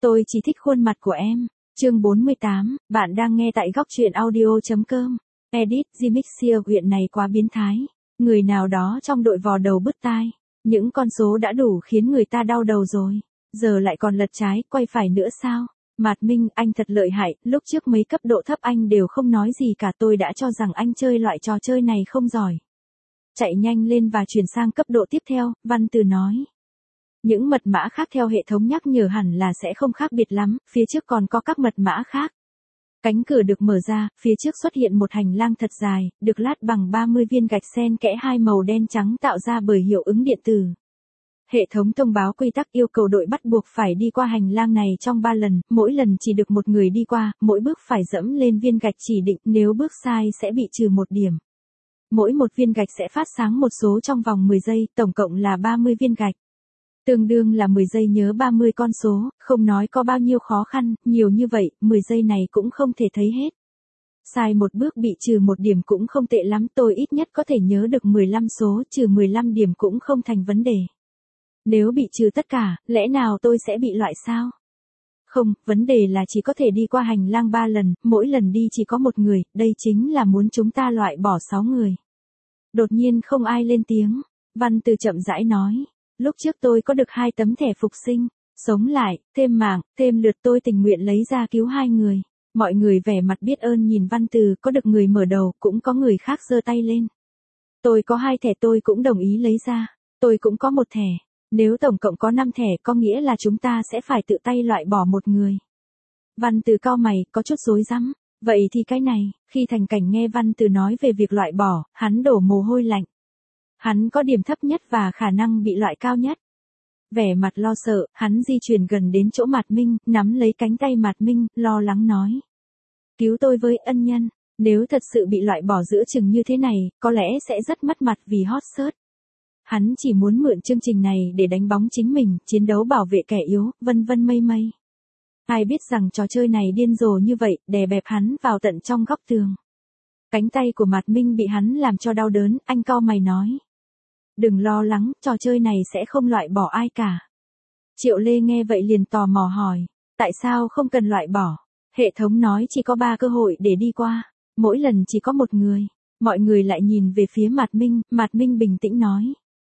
Tôi chỉ thích khuôn mặt của em. Chương 48, bạn đang nghe tại góc truyện audio.com. Edit, Gmixia huyện này quá biến thái. Người nào đó trong đội vò đầu bứt tai. Những con số đã đủ khiến người ta đau đầu rồi. Giờ lại còn lật trái, quay phải nữa sao? Mạt Minh, anh thật lợi hại, lúc trước mấy cấp độ thấp anh đều không nói gì cả, tôi đã cho rằng anh chơi loại trò chơi này không giỏi. Chạy nhanh lên và chuyển sang cấp độ tiếp theo, Văn Từ nói. Những mật mã khác theo hệ thống nhắc nhở hẳn là sẽ không khác biệt lắm, phía trước còn có các mật mã khác. Cánh cửa được mở ra, phía trước xuất hiện một hành lang thật dài, được lát bằng 30 viên gạch xen kẽ hai màu đen trắng tạo ra bởi hiệu ứng điện tử. Hệ thống thông báo quy tắc yêu cầu đội bắt buộc phải đi qua hành lang này trong 3 lần, mỗi lần chỉ được một người đi qua, mỗi bước phải dẫm lên viên gạch chỉ định, nếu bước sai sẽ bị trừ 1 điểm. Mỗi một viên gạch sẽ phát sáng một số trong vòng 10 giây, tổng cộng là 30 viên gạch. Tương đương là 10 giây nhớ 30 con số, không nói có bao nhiêu khó khăn, nhiều như vậy, 10 giây này cũng không thể thấy hết. Sai một bước bị trừ 1 điểm cũng không tệ lắm, tôi ít nhất có thể nhớ được 15 số, trừ 15 điểm cũng không thành vấn đề. Nếu bị trừ tất cả, lẽ nào tôi sẽ bị loại sao? Không, vấn đề là chỉ có thể đi qua hành lang 3 lần, mỗi lần đi chỉ có 1 người, đây chính là muốn chúng ta loại bỏ 6 người. Đột nhiên không ai lên tiếng, Văn Từ chậm rãi nói. Lúc trước tôi có được 2 tấm thẻ phục sinh, sống lại, thêm mạng, thêm lượt tôi tình nguyện lấy ra cứu 2 người. Mọi người vẻ mặt biết ơn nhìn Văn Từ, có được người mở đầu, cũng có người khác giơ tay lên. Tôi có 2 thẻ tôi cũng đồng ý lấy ra, tôi cũng có 1 thẻ. Nếu tổng cộng có 5 thẻ có nghĩa là chúng ta sẽ phải tự tay loại bỏ 1 người. Văn Từ cau mày, có chút rối rắm. Vậy thì cái này, khi Thành Cảnh nghe Văn Từ nói về việc loại bỏ, hắn đổ mồ hôi lạnh. Hắn có điểm thấp nhất và khả năng bị loại cao nhất. Vẻ mặt lo sợ, hắn di chuyển gần đến chỗ Mạt Minh, nắm lấy cánh tay Mạt Minh, lo lắng nói. Cứu tôi với, ân nhân, nếu thật sự bị loại bỏ giữa chừng như thế này, có lẽ sẽ rất mất mặt vì hot search. Hắn chỉ muốn mượn chương trình này để đánh bóng chính mình, chiến đấu bảo vệ kẻ yếu, vân vân mây mây. Ai biết rằng trò chơi này điên rồ như vậy, đè bẹp hắn vào tận trong góc tường. Cánh tay của Mạt Minh bị hắn làm cho đau đớn, anh cau mày nói. Đừng lo lắng, trò chơi này sẽ không loại bỏ ai cả. Triệu Lê nghe vậy liền tò mò hỏi, tại sao không cần loại bỏ? Hệ thống nói chỉ có 3 cơ hội để đi qua, mỗi lần chỉ có 1 người. Mọi người lại nhìn về phía Mạt Minh bình tĩnh nói.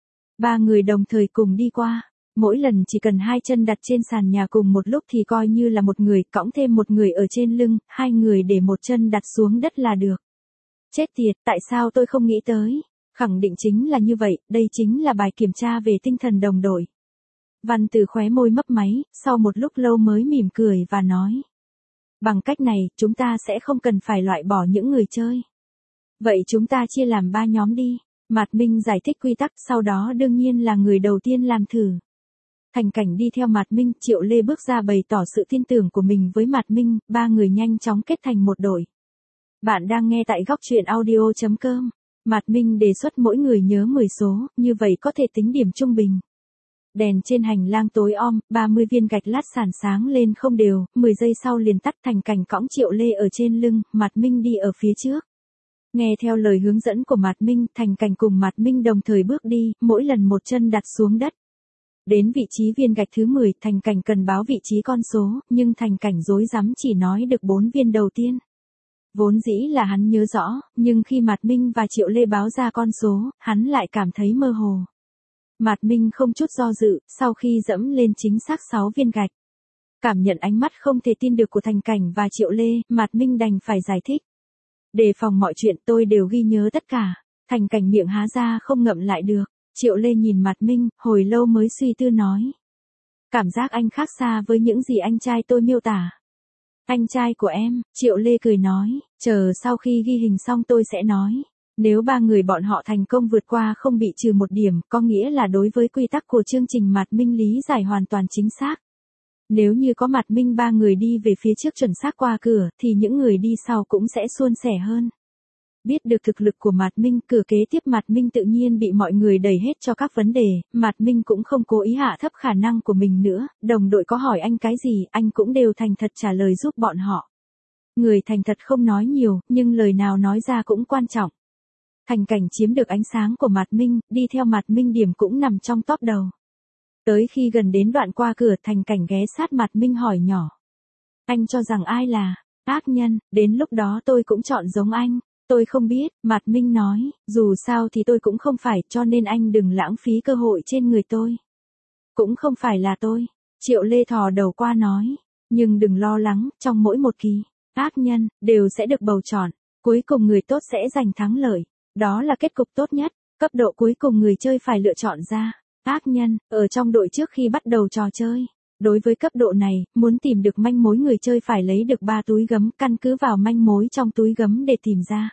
3 người đồng thời cùng đi qua, mỗi lần chỉ cần 2 chân đặt trên sàn nhà cùng một lúc thì coi như là 1 người, cõng thêm 1 người ở trên lưng, 2 người để 1 chân đặt xuống đất là được. Chết tiệt, tại sao tôi không nghĩ tới? Khẳng định chính là như vậy, đây chính là bài kiểm tra về tinh thần đồng đội. Văn Từ khóe môi mấp máy, sau một lúc lâu mới mỉm cười và nói. Bằng cách này, chúng ta sẽ không cần phải loại bỏ những người chơi. Vậy chúng ta chia làm 3 nhóm đi. Mạt Minh giải thích quy tắc, sau đó đương nhiên là người đầu tiên làm thử. Thành Cảnh đi theo Mạt Minh, Triệu Lê bước ra bày tỏ sự tin tưởng của mình với Mạt Minh, 3 người nhanh chóng kết thành một đội. Bạn đang nghe tại góc truyện audio.com. Mạt Minh đề xuất mỗi người nhớ 10 số, như vậy có thể tính điểm trung bình. Đèn trên hành lang tối om, 30 viên gạch lát sàn sáng lên không đều, 10 giây sau liền tắt. Thành Cảnh cõng Triệu Lê ở trên lưng, Mạt Minh đi ở phía trước. Nghe theo lời hướng dẫn của Mạt Minh, Thành Cảnh cùng Mạt Minh đồng thời bước đi, mỗi lần 1 chân đặt xuống đất. Đến vị trí viên gạch thứ 10, Thành Cảnh cần báo vị trí con số, nhưng Thành Cảnh rối rắm chỉ nói được 4 viên đầu tiên. Vốn dĩ là hắn nhớ rõ, nhưng khi Mạt Minh và Triệu Lê báo ra con số, hắn lại cảm thấy mơ hồ. Mạt Minh không chút do dự, sau khi dẫm lên chính xác 6 viên gạch. Cảm nhận ánh mắt không thể tin được của Thành Cảnh và Triệu Lê, Mạt Minh đành phải giải thích. Đề phòng mọi chuyện tôi đều ghi nhớ tất cả. Thành Cảnh miệng há ra không ngậm lại được. Triệu Lê nhìn Mạt Minh, hồi lâu mới suy tư nói. Cảm giác anh khác xa với những gì anh trai tôi miêu tả. Anh trai của em, Triệu Lê cười nói, chờ sau khi ghi hình xong tôi sẽ nói. Nếu 3 người bọn họ thành công vượt qua không bị trừ 1 điểm, có nghĩa là đối với quy tắc của chương trình Mạt Minh lý giải hoàn toàn chính xác. Nếu như có Mạt Minh 3 người đi về phía trước chuẩn xác qua cửa, thì những người đi sau cũng sẽ suôn sẻ hơn. Biết được thực lực của Mạt Minh, cửa kế tiếp Mạt Minh tự nhiên bị mọi người đẩy hết cho các vấn đề, Mạt Minh cũng không cố ý hạ thấp khả năng của mình nữa, đồng đội có hỏi anh cái gì, anh cũng đều thành thật trả lời giúp bọn họ. Người thành thật không nói nhiều, nhưng lời nào nói ra cũng quan trọng. Thành Cảnh chiếm được ánh sáng của Mạt Minh, đi theo Mạt Minh điểm cũng nằm trong top đầu. Tới khi gần đến đoạn qua cửa, Thành Cảnh ghé sát mặt Minh hỏi nhỏ. Anh cho rằng ai là ác nhân, đến lúc đó tôi cũng chọn giống anh. Tôi không biết, Mạt Minh nói, dù sao thì tôi cũng không phải, cho nên anh đừng lãng phí cơ hội trên người tôi. Cũng không phải là tôi. Triệu Lê thò đầu qua nói, nhưng đừng lo lắng, trong mỗi một kỳ, ác nhân, đều sẽ được bầu chọn. Cuối cùng người tốt sẽ giành thắng lợi. Đó là kết cục tốt nhất. Cấp độ cuối cùng người chơi phải lựa chọn ra ác nhân, ở trong đội trước khi bắt đầu trò chơi. Đối với cấp độ này, muốn tìm được manh mối người chơi phải lấy được 3 túi gấm, căn cứ vào manh mối trong túi gấm để tìm ra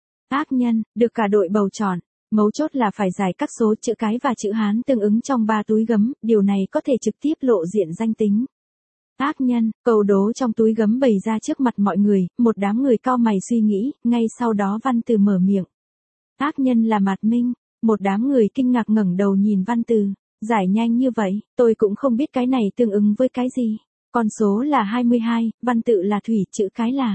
ác nhân, được cả đội bầu chọn. Mấu chốt là phải giải các số chữ cái và chữ Hán tương ứng trong 3 túi gấm, điều này có thể trực tiếp lộ diện danh tính ác nhân. Câu đố trong túi gấm bày ra trước mặt mọi người, một đám người cau mày suy nghĩ, ngay sau đó Văn Từ mở miệng. Ác nhân là Mạt Minh. Một đám người kinh ngạc ngẩng đầu nhìn Văn Từ. Giải nhanh như vậy, tôi cũng không biết cái này tương ứng với cái gì. Con số là 22, văn tự là thủy, chữ cái là.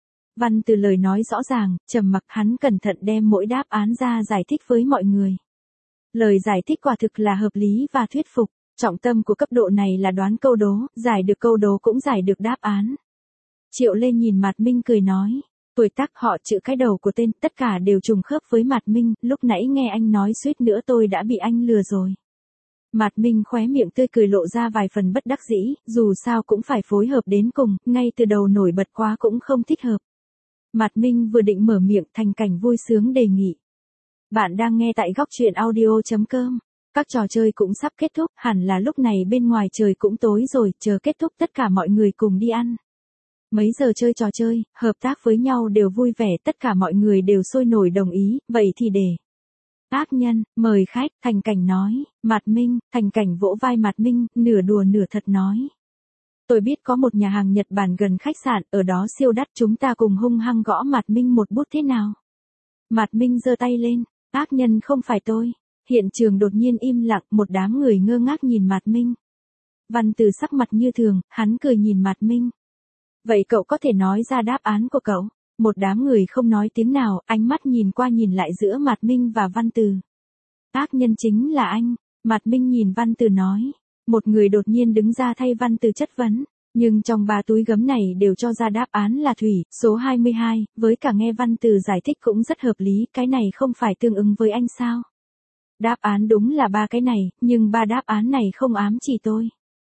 Văn Từ lời nói rõ ràng, trầm mặc, hắn cẩn thận đem mỗi đáp án ra giải thích với mọi người. Lời giải thích quả thực là hợp lý và thuyết phục. Trọng tâm của cấp độ này là đoán câu đố, giải được câu đố cũng giải được đáp án. Triệu Lê nhìn Mạt Minh cười nói. Tuổi tác, họ, chữ cái đầu của tên, tất cả đều trùng khớp với Mạt Minh, lúc nãy nghe anh nói suýt nữa tôi đã bị anh lừa rồi. Mạt Minh khóe miệng tươi cười lộ ra vài phần bất đắc dĩ, dù sao cũng phải phối hợp đến cùng, ngay từ đầu nổi bật quá cũng không thích hợp. Mạt Minh vừa định mở miệng, Thành Cảnh vui sướng đề nghị. Bạn đang nghe tại góc truyện audio.com. Các trò chơi cũng sắp kết thúc, hẳn là lúc này bên ngoài trời cũng tối rồi, chờ kết thúc tất cả mọi người cùng đi ăn. Mấy giờ chơi trò chơi, hợp tác với nhau đều vui vẻ, tất cả mọi người đều sôi nổi đồng ý, vậy thì để. Ác nhân, mời khách, Thành Cảnh nói. Mạt Minh, Thành Cảnh vỗ vai Mạt Minh, nửa đùa nửa thật nói. Tôi biết có một nhà hàng Nhật Bản gần khách sạn, ở đó siêu đắt, chúng ta cùng hung hăng gõ Mạt Minh một bút thế nào? Mạt Minh giơ tay lên, ác nhân không phải tôi. Hiện trường đột nhiên im lặng, một đám người ngơ ngác nhìn Mạt Minh. Văn Từ sắc mặt như thường, hắn cười nhìn Mạt Minh. Vậy cậu có thể nói ra đáp án của cậu? Một đám người không nói tiếng nào, ánh mắt nhìn qua nhìn lại giữa Mạt Minh và Văn Từ. Ác nhân chính là anh. Mạt Minh nhìn Văn Từ nói. Một người đột nhiên đứng ra thay Văn Từ chất vấn. Nhưng trong 3 túi gấm này đều cho ra đáp án là thủy, số 22, với cả nghe Văn Từ giải thích cũng rất hợp lý, cái này không phải tương ứng với anh sao? Đáp án đúng là 3 cái này, nhưng 3 đáp án này không ám chỉ tôi.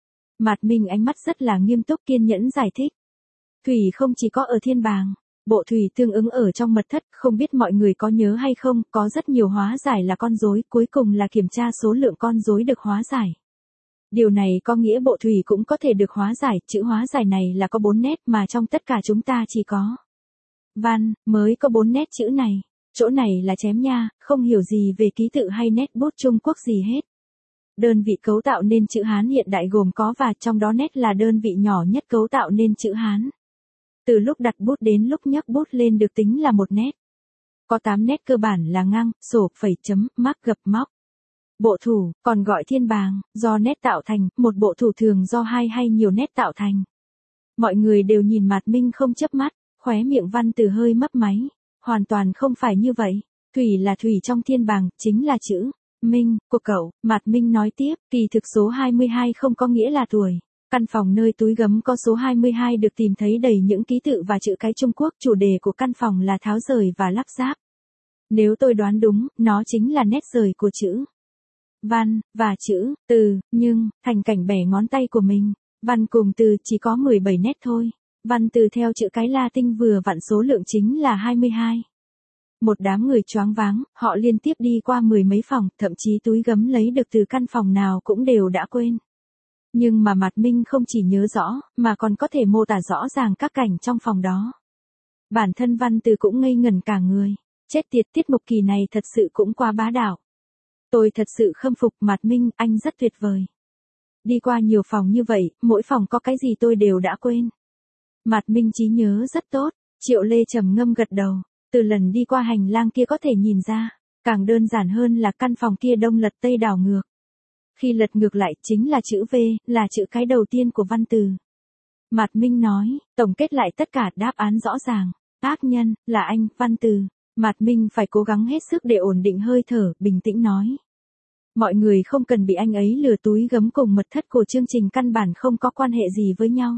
Mạt Minh ánh mắt rất là nghiêm túc kiên nhẫn giải thích. Thủy không chỉ có ở thiên bàng. Bộ thủy tương ứng ở trong mật thất, không biết mọi người có nhớ hay không, có rất nhiều hóa giải là con rối, cuối cùng là kiểm tra số lượng con rối được hóa giải. Điều này có nghĩa bộ thủy cũng có thể được hóa giải, chữ hóa giải này là có 4 nét mà trong tất cả chúng ta chỉ có văn, mới có 4 nét chữ này. Chỗ này là chém nha, không hiểu gì về ký tự hay nét bút Trung Quốc gì hết. Đơn vị cấu tạo nên chữ Hán hiện đại gồm có và, trong đó nét là đơn vị nhỏ nhất cấu tạo nên chữ Hán. Từ lúc đặt bút đến lúc nhấc bút lên được tính là một nét. Có 8 nét cơ bản là ngang, sổ, phẩy, chấm, mác, gập, móc. Bộ thủ, còn gọi thiên bàng, do nét tạo thành, một bộ thủ thường do 2 hay nhiều nét tạo thành. Mọi người đều nhìn Mạt Minh không chớp mắt, khóe miệng Văn Từ hơi mấp máy. Hoàn toàn không phải như vậy. Thủy là thủy trong thiên bàng, chính là chữ Minh của cậu. Mạt Minh nói tiếp, kỳ thực số 22 không có nghĩa là tuổi. Căn phòng nơi túi gấm có số 22 được tìm thấy đầy những ký tự và chữ cái Trung Quốc, chủ đề của căn phòng là tháo rời và lắp ráp. Nếu tôi đoán đúng, nó chính là nét rời của chữ văn, và chữ từ, nhưng, Thành Cảnh bẻ ngón tay của mình. Văn cùng từ chỉ có 17 nét thôi. Văn từ theo chữ cái Latin vừa vặn số lượng chính là 22. Một đám người choáng váng, họ liên tiếp đi qua 10 mấy phòng, thậm chí túi gấm lấy được từ căn phòng nào cũng đều đã quên. Nhưng mà Mạt Minh không chỉ nhớ rõ, mà còn có thể mô tả rõ ràng các cảnh trong phòng đó. Bản thân Văn Từ cũng ngây ngẩn cả người. Chết tiệt, tiết mục kỳ này thật sự cũng quá bá đạo. Tôi thật sự khâm phục Mạt Minh, anh rất tuyệt vời. Đi qua nhiều phòng như vậy, mỗi phòng có cái gì tôi đều đã quên. Mạt Minh trí nhớ rất tốt. Triệu Lê trầm ngâm gật đầu. Từ lần đi qua hành lang kia có thể nhìn ra. Càng đơn giản hơn là căn phòng kia đông lật tây đảo ngược. Khi lật ngược lại chính là chữ V, là chữ cái đầu tiên của Văn Từ. Mạt Minh nói, tổng kết lại tất cả đáp án rõ ràng. Ác nhân, là anh, Văn Từ. Mạt Minh phải cố gắng hết sức để ổn định hơi thở, bình tĩnh nói. Mọi người không cần bị anh ấy lừa, túi gấm cùng mật thất của chương trình căn bản không có quan hệ gì với nhau.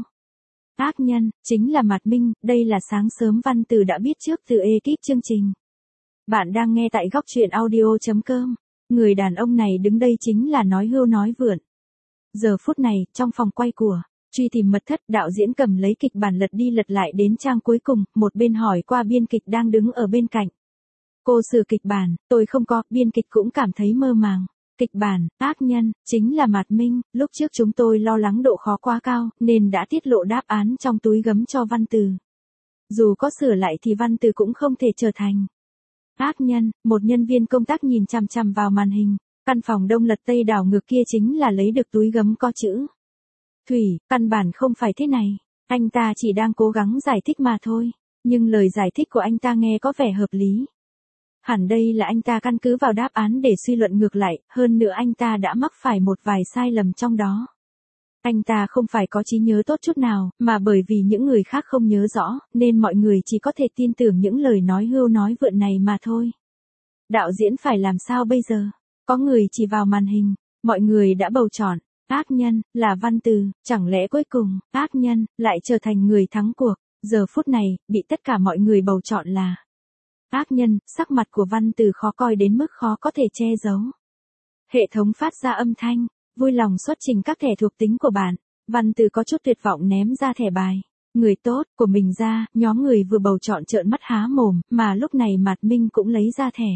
Ác nhân, chính là Mạt Minh, đây là sáng sớm Văn Từ đã biết trước từ ekip chương trình. Bạn đang nghe tại góc truyện audio.com. Người đàn ông này đứng đây chính là nói hưu nói vượn. Giờ phút này, trong phòng quay của Truy Tìm Mật Thất, đạo diễn cầm lấy kịch bản lật đi lật lại đến trang cuối cùng, một bên hỏi qua biên kịch đang đứng ở bên cạnh. Cô sửa kịch bản, tôi không có, biên kịch cũng cảm thấy mơ màng. Kịch bản, ác nhân, chính là Mạt Minh, lúc trước chúng tôi lo lắng độ khó quá cao, nên đã tiết lộ đáp án trong túi gấm cho Văn Từ. Dù có sửa lại thì Văn Từ cũng không thể trở thành ác nhân. Một nhân viên công tác nhìn chằm chằm vào màn hình, căn phòng đông lật tây đảo ngược kia chính là lấy được túi gấm có chữ Thủy, căn bản không phải thế này. Anh ta chỉ đang cố gắng giải thích mà thôi, nhưng lời giải thích của anh ta nghe có vẻ hợp lý. Hẳn đây là anh ta căn cứ vào đáp án để suy luận ngược lại, hơn nữa anh ta đã mắc phải một vài sai lầm trong đó. Anh ta không phải có trí nhớ tốt chút nào, mà bởi vì những người khác không nhớ rõ, nên mọi người chỉ có thể tin tưởng những lời nói hưu nói vượn này mà thôi. Đạo diễn phải làm sao bây giờ? Có người chỉ vào màn hình, mọi người đã bầu chọn. Ác nhân, là Văn Từ, chẳng lẽ cuối cùng, ác nhân, lại trở thành người thắng cuộc. Giờ phút này, bị tất cả mọi người bầu chọn là ác nhân, sắc mặt của Văn Từ khó coi đến mức khó có thể che giấu. Hệ thống phát ra âm thanh, vui lòng xuất trình các thẻ thuộc tính của bạn. Văn Từ có chút tuyệt vọng ném ra thẻ bài người tốt của mình ra, nhóm người vừa bầu chọn trợn mắt há mồm, mà lúc này Mạt Minh cũng lấy ra thẻ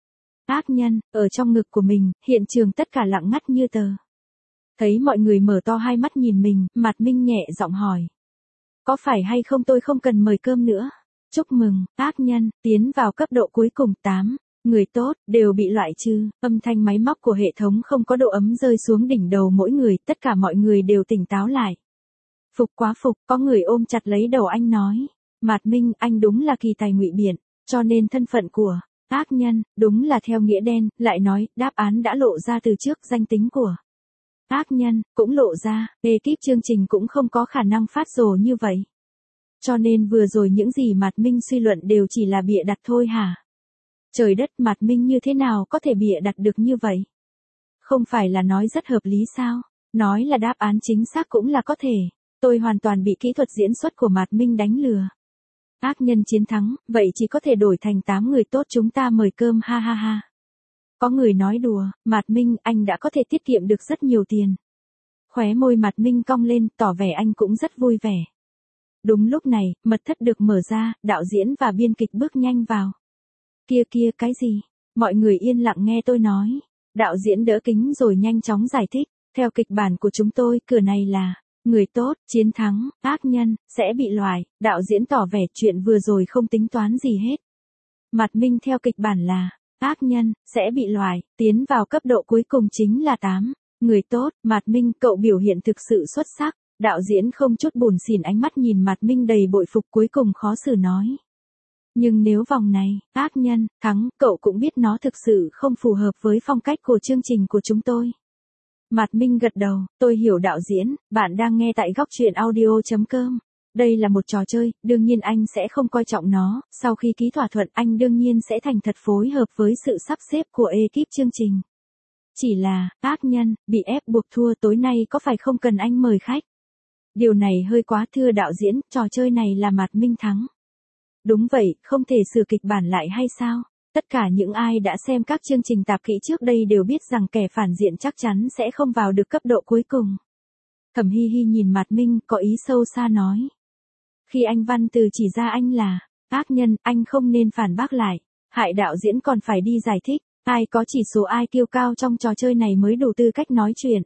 ác nhân, ở trong ngực của mình, hiện trường tất cả lặng ngắt như tờ. Thấy mọi người mở to hai mắt nhìn mình, Mạt Minh nhẹ giọng hỏi. Có phải hay không tôi không cần mời cơm nữa? Chúc mừng, ác nhân, tiến vào cấp độ cuối cùng 8. Người tốt, đều bị loại trừ. Âm thanh máy móc của hệ thống không có độ ấm rơi xuống đỉnh đầu mỗi người, tất cả mọi người đều tỉnh táo lại. Phục quá phục, có người ôm chặt lấy đầu anh nói. Mạt Minh, anh đúng là kỳ tài ngụy biện, cho nên thân phận của ác nhân, đúng là theo nghĩa đen, lại nói, đáp án đã lộ ra từ trước, danh tính của ác nhân, cũng lộ ra, ekip chương trình cũng không có khả năng phát rồ như vậy. Cho nên vừa rồi những gì Mạt Minh suy luận đều chỉ là bịa đặt thôi hả? Trời đất, Mạt Minh như thế nào có thể bịa đặt được như vậy? Không phải là nói rất hợp lý sao? Nói là đáp án chính xác cũng là có thể. Tôi hoàn toàn bị kỹ thuật diễn xuất của Mạt Minh đánh lừa. Ác nhân chiến thắng, vậy chỉ có thể đổi thành 8 người tốt, chúng ta mời cơm, ha ha ha. Có người nói đùa, Mạt Minh, anh đã có thể tiết kiệm được rất nhiều tiền. Khóe môi Mạt Minh cong lên, tỏ vẻ anh cũng rất vui vẻ. Đúng lúc này, mật thất được mở ra, đạo diễn và biên kịch bước nhanh vào. Kia, cái gì? Mọi người yên lặng nghe tôi nói. Đạo diễn đỡ kính rồi nhanh chóng giải thích. Theo kịch bản của chúng tôi, cửa này là người tốt, chiến thắng, ác nhân, sẽ bị loại. Đạo diễn tỏ vẻ chuyện vừa rồi không tính toán gì hết. Mạt Minh theo kịch bản là ác nhân, sẽ bị loại, tiến vào cấp độ cuối cùng chính là 8. Người tốt, Mạt Minh, cậu biểu hiện thực sự xuất sắc. Đạo diễn không chút buồn xỉn, ánh mắt nhìn Mạt Minh đầy bội phục, cuối cùng khó xử nói. Nhưng nếu vòng này, ác nhân, thắng, cậu cũng biết nó thực sự không phù hợp với phong cách của chương trình của chúng tôi. Mạt Minh gật đầu, tôi hiểu đạo diễn, bạn đang nghe tại góc truyện audio.com. Đây là một trò chơi, đương nhiên anh sẽ không coi trọng nó, sau khi ký thỏa thuận anh đương nhiên sẽ thành thật phối hợp với sự sắp xếp của ekip chương trình. Chỉ là, ác nhân, bị ép buộc thua, tối nay có phải không cần anh mời khách? Điều này hơi quá, thưa đạo diễn, trò chơi này là Mạt Minh thắng. Đúng vậy, không thể sửa kịch bản lại hay sao? Tất cả những ai đã xem các chương trình tạp kỹ trước đây đều biết rằng kẻ phản diện chắc chắn sẽ không vào được cấp độ cuối cùng. Thẩm Hi Hi nhìn Mạt Minh, có ý sâu xa nói. Khi anh Văn Từ chỉ ra anh là ác nhân, anh không nên phản bác lại. Hại đạo diễn còn phải đi giải thích, ai có chỉ số IQ cao trong trò chơi này mới đủ tư cách nói chuyện.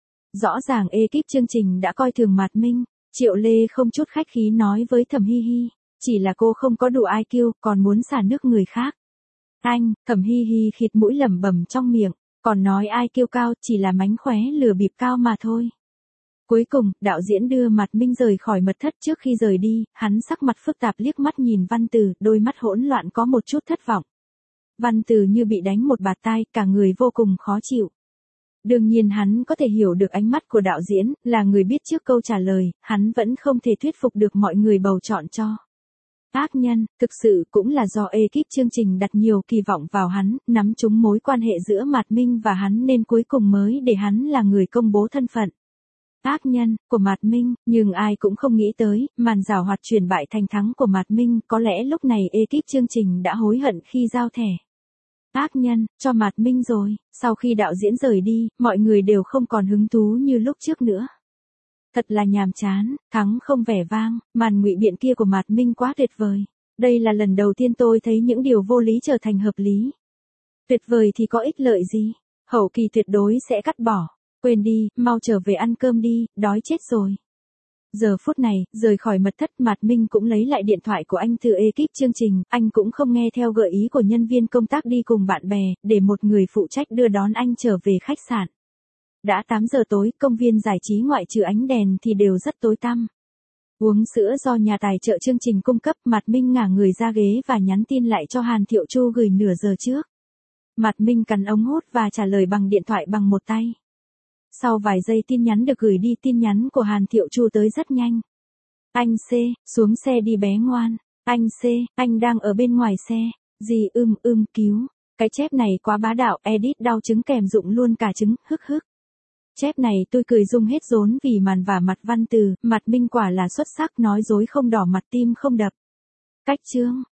Rõ ràng ekip chương trình đã coi thường Mạt Minh. Triệu Lê không chút khách khí nói với Thẩm Hi Hi. Chỉ là cô không có đủ IQ, còn muốn xả nước người khác. Anh, Thẩm Hi Hi khịt mũi lẩm bẩm trong miệng, còn nói IQ cao chỉ là mánh khóe lừa bịp cao mà thôi. Cuối cùng, đạo diễn đưa Mạt Minh rời khỏi mật thất, trước khi rời đi, hắn sắc mặt phức tạp liếc mắt nhìn Văn Từ, đôi mắt hỗn loạn có một chút thất vọng. Văn Từ như bị đánh một bạt tai, cả người vô cùng khó chịu. Đương nhiên hắn có thể hiểu được ánh mắt của đạo diễn, là người biết trước câu trả lời, hắn vẫn không thể thuyết phục được mọi người bầu chọn cho Ác nhân, thực sự cũng là do ekip chương trình đặt nhiều kỳ vọng vào hắn, nắm trúng mối quan hệ giữa Mạt Minh và hắn nên cuối cùng mới để hắn là người công bố thân phận. Ác nhân, của Mạt Minh, nhưng ai cũng không nghĩ tới, màn giảo hoạt chuyển bại thành thắng của Mạt Minh, có lẽ lúc này ekip chương trình đã hối hận khi giao thẻ. Ác nhân, cho Mạt Minh rồi, sau khi đạo diễn rời đi, mọi người đều không còn hứng thú như lúc trước nữa. Thật là nhàm chán, thắng không vẻ vang, màn ngụy biện kia của Mạt Minh quá tuyệt vời. Đây là lần đầu tiên tôi thấy những điều vô lý trở thành hợp lý. Tuyệt vời thì có ích lợi gì? Hậu kỳ tuyệt đối sẽ cắt bỏ. Quên đi, mau trở về ăn cơm đi, đói chết rồi. Giờ phút này, rời khỏi mật thất, Mạt Minh cũng lấy lại điện thoại của anh từ ekip chương trình, anh cũng không nghe theo gợi ý của nhân viên công tác đi cùng bạn bè, để một người phụ trách đưa đón anh trở về khách sạn. Đã 8 giờ tối, công viên giải trí ngoại trừ ánh đèn thì đều rất tối tăm. Uống sữa do nhà tài trợ chương trình cung cấp, Mạt Minh ngả người ra ghế và nhắn tin lại cho Hàn Thiệu Chu gửi nửa giờ trước. Mạt Minh cắn ống hút và trả lời bằng điện thoại bằng một tay. Sau vài giây tin nhắn được gửi đi, tin nhắn của Hàn Thiệu Chu tới rất nhanh. Anh C, xuống xe đi bé ngoan. Anh C, anh đang ở bên ngoài xe. Gì cứu. Cái chép này quá bá đạo, edit đau trứng kèm dụng luôn cả trứng, hức hức. Chép này tôi cười rung hết rốn vì màn vả mặt văn từ, Mạt Minh quả là xuất sắc, nói dối không đỏ mặt tim không đập. Cách chương.